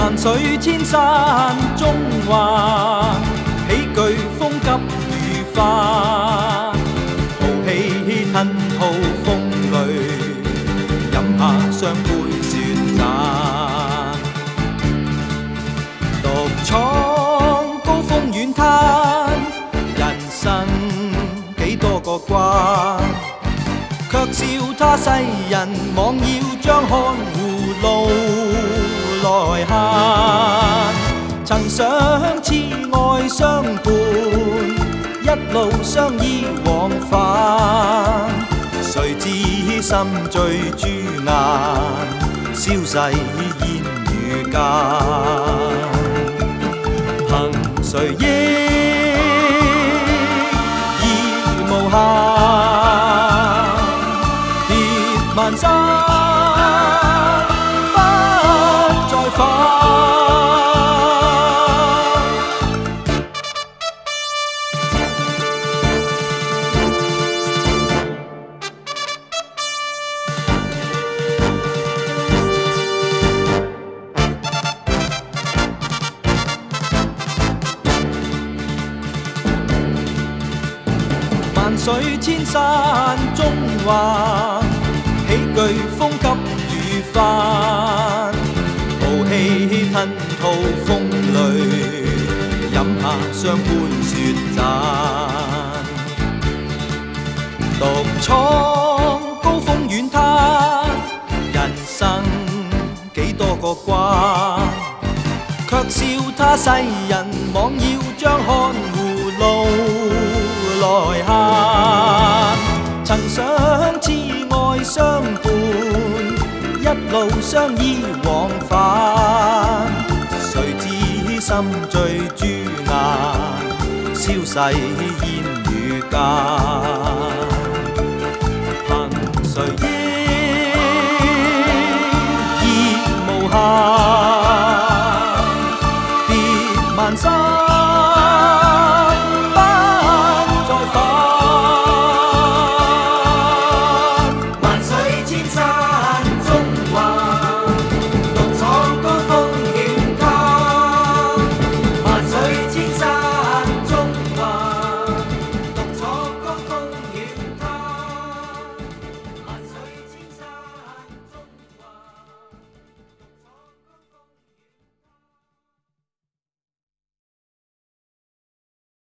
萬水千山中華，喜劇風急雨花，豪氣吞吐風雷，飲下雙杯雪盞，獨闖高峰遠灘，人生幾多個關，卻笑他世人妄要將看護路來限，曾想痴愛相伴，一路相依往返，誰知心醉朱顏，消逝煙雨間，憑誰憶意無限，跌萬山萬水千山中華，喜劇風急雨翻，豪氣吞吐風雷，飲下雙杯雪盞，獨闖高峰遠灘，人生幾多個關，卻笑他世人妄要將看護路來限，曾想痴愛相伴，一路相依往返，誰知心醉朱顏，消逝煙雨間。